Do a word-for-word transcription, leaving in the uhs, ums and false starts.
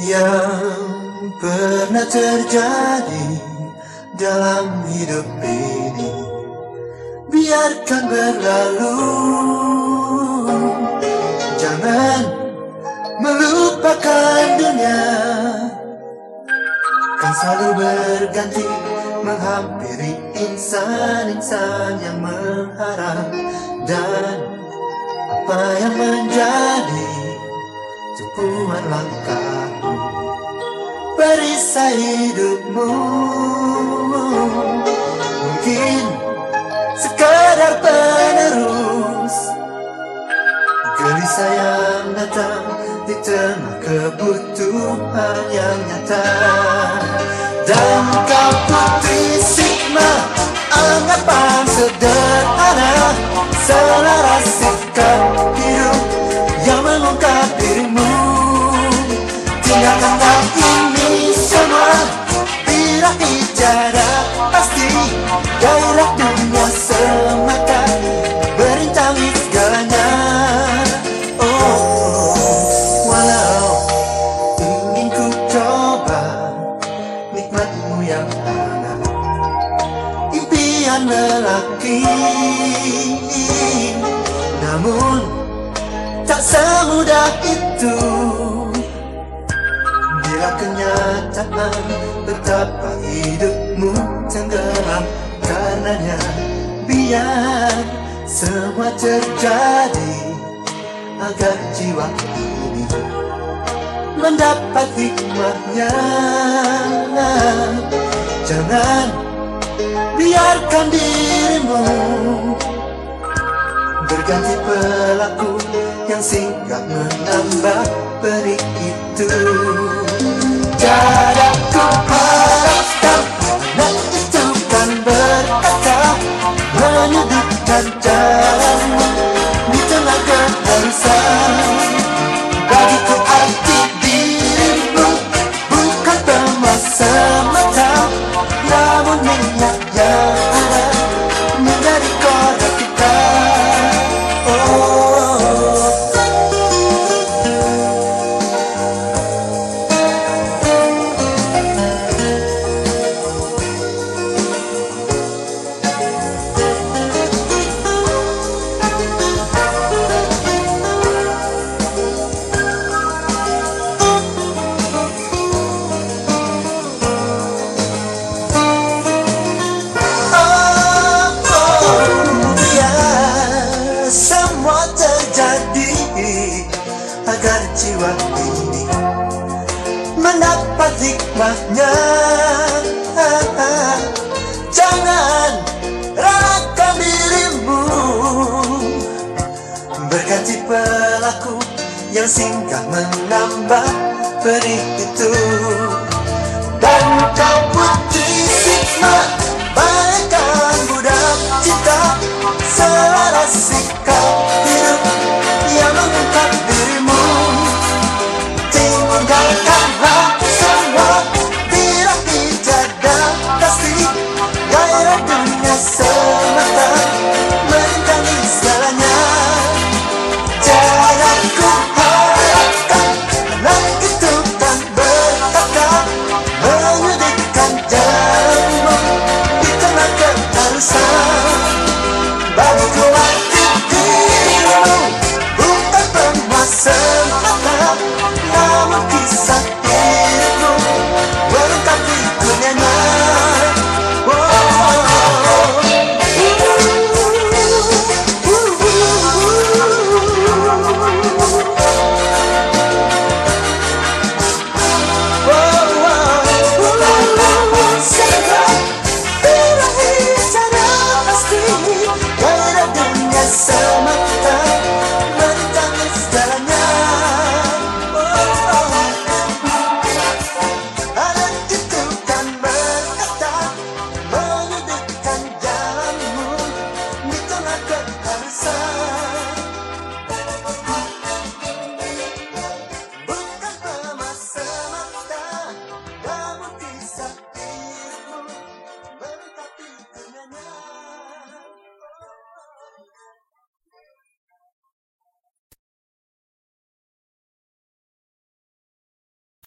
yang pernah terjadi dalam hidup ini biarkan berlalu. Jangan melupakan dunia, kan selalu berganti menghampiri insan-insan yang mengharap. Dan apa yang menjadi tumpuan langkahmu, perisai hidupmu, mungkin sekadar penerus gelisah yang datang di tengah kebutuhan yang nyata. Dan kau putri Sigma, anggapan sederhana, selaras sikap hidup yang mengungkap dirimu. Tinggalkanlah ini semua, birahi jarak pasti, gairah dunia semata, berintangi segalanya. Oh, walau ingin ku coba nikmatmu yang hangat, impian lelaki, namun tak semudah itu. Bila kenyataan betapa hidupmu tenggelam karenanya, biar semua terjadi agar jiwa ini mendapat hikmahnya. Jangan biarkan dirimu berganti pelaku yang singgah menambah peri itu. Dadaku harapkan anak itu kan berkata, menyudutkan jalanmu di tengah keharusan. Bagiku arti dirimu bukan teman semata, namun minyak yang ada menjadi korek kita. Agar jiwa ini mendapat hikmahnya. Jangan relakan dirimu berganti pelaku yang singgah menambah perih itu. Dan kau putri Sigma,